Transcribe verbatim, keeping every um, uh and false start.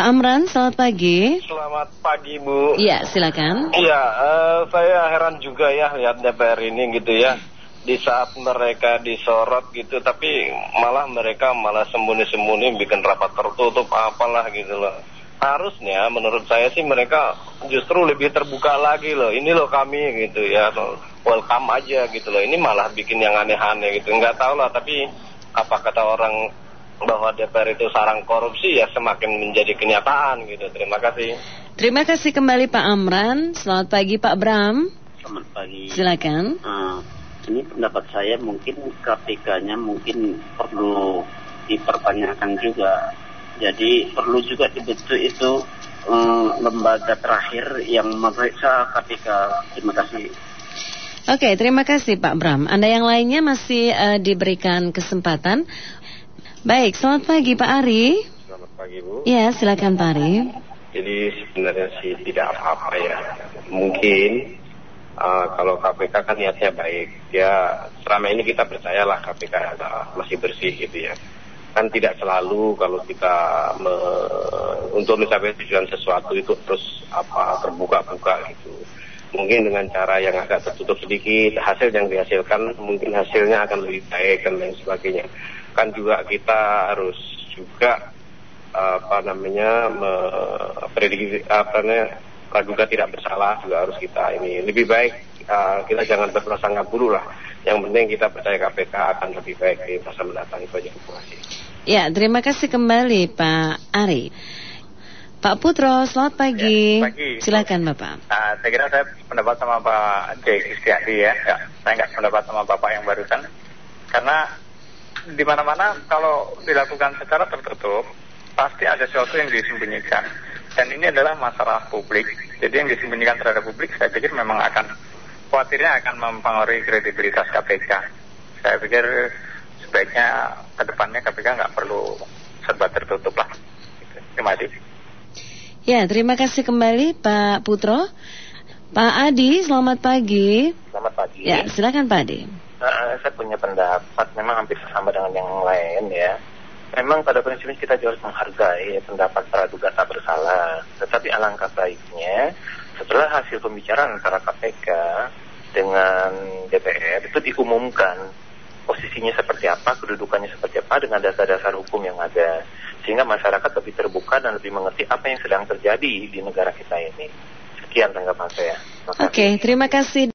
Pak Amran, selamat pagi. Selamat pagi, Bu. Iya, silakan. Iya, uh, saya heran juga ya lihat D P R ini gitu ya. Di saat mereka disorot gitu, tapi malah mereka malah sembunyi-sembunyi bikin rapat tertutup apalah gitu loh. Harusnya menurut saya sih mereka justru lebih terbuka lagi loh. Ini loh kami gitu ya, welcome aja gitu loh. Ini malah bikin yang aneh-aneh gitu. Nggak tahu lah, tapi apa kata orang bahwa D P R itu sarang korupsi ya semakin menjadi kenyataan gitu. Terima kasih. Terima kasih kembali Pak Amran. Selamat pagi Pak Bram. Selamat pagi. Silakan. Uh, ini pendapat saya mungkin K P K-nya mungkin perlu dipertanyakan juga. Jadi perlu juga dibentuk itu um, lembaga terakhir yang memeriksa K P K. Terima kasih. Oke, terima kasih Pak Bram. Anda yang lainnya masih uh, diberikan kesempatan. Baik, selamat pagi Pak Ari. Selamat pagi Bu. Ya, silakan Pak Ari. Jadi sebenarnya sih tidak apa-apa ya. Mungkin uh, kalau K P K kan niatnya baik. Ya selama ini kita percayalah K P K masih bersih gitu ya. Kan tidak selalu kalau kita me, untuk mencapai tujuan sesuatu itu terus apa terbuka-buka gitu. Mungkin dengan cara yang agak tertutup sedikit, hasil yang dihasilkan mungkin hasilnya akan lebih baik dan lain sebagainya. Kan juga kita harus juga apa namanya memprediksi apa namanya praduga tidak bersalah juga harus kita ini lebih baik uh, kita jangan berprasangka buruk lah. Yang penting kita percaya K P K akan lebih baik di masa mendatang. Itu aja. Terima kasih. Ya, terima kasih kembali Pak Ari. Pak Putro, selamat pagi. Ya, pagi. Silakan Bapak. Nah, saya kira saya pendapat sama Pak J. Kristiadi ya. ya. Saya nggak pendapat sama Bapak yang barusan. Karena di mana-mana kalau dilakukan secara tertutup, pasti ada sesuatu yang disembunyikan. Dan ini adalah masalah publik. Jadi yang disembunyikan terhadap publik, saya pikir memang akan, khawatirnya akan mempengaruhi kredibilitas K P K. Saya pikir sebaiknya ke depannya K P K nggak perlu serba tertutup lah. Terima kasih. Ya, terima kasih kembali Pak Putro. Pak Adi, selamat pagi. Selamat pagi. Ya, silakan Pak Adi. Uh, saya punya pendapat memang hampir sama dengan yang lain ya. Memang pada prinsipnya kita juga harus menghargai pendapat praduga tak bersalah. Tetapi alangkah baiknya setelah hasil pembicaraan antara K P K dengan D P R itu diumumkan posisinya seperti apa, kedudukannya seperti apa dengan dasar-dasar hukum yang ada. Sehingga masyarakat lebih terbuka dan lebih mengerti apa yang sedang terjadi di negara kita ini. Sekian tanggapan saya. Oke, okay, terima kasih.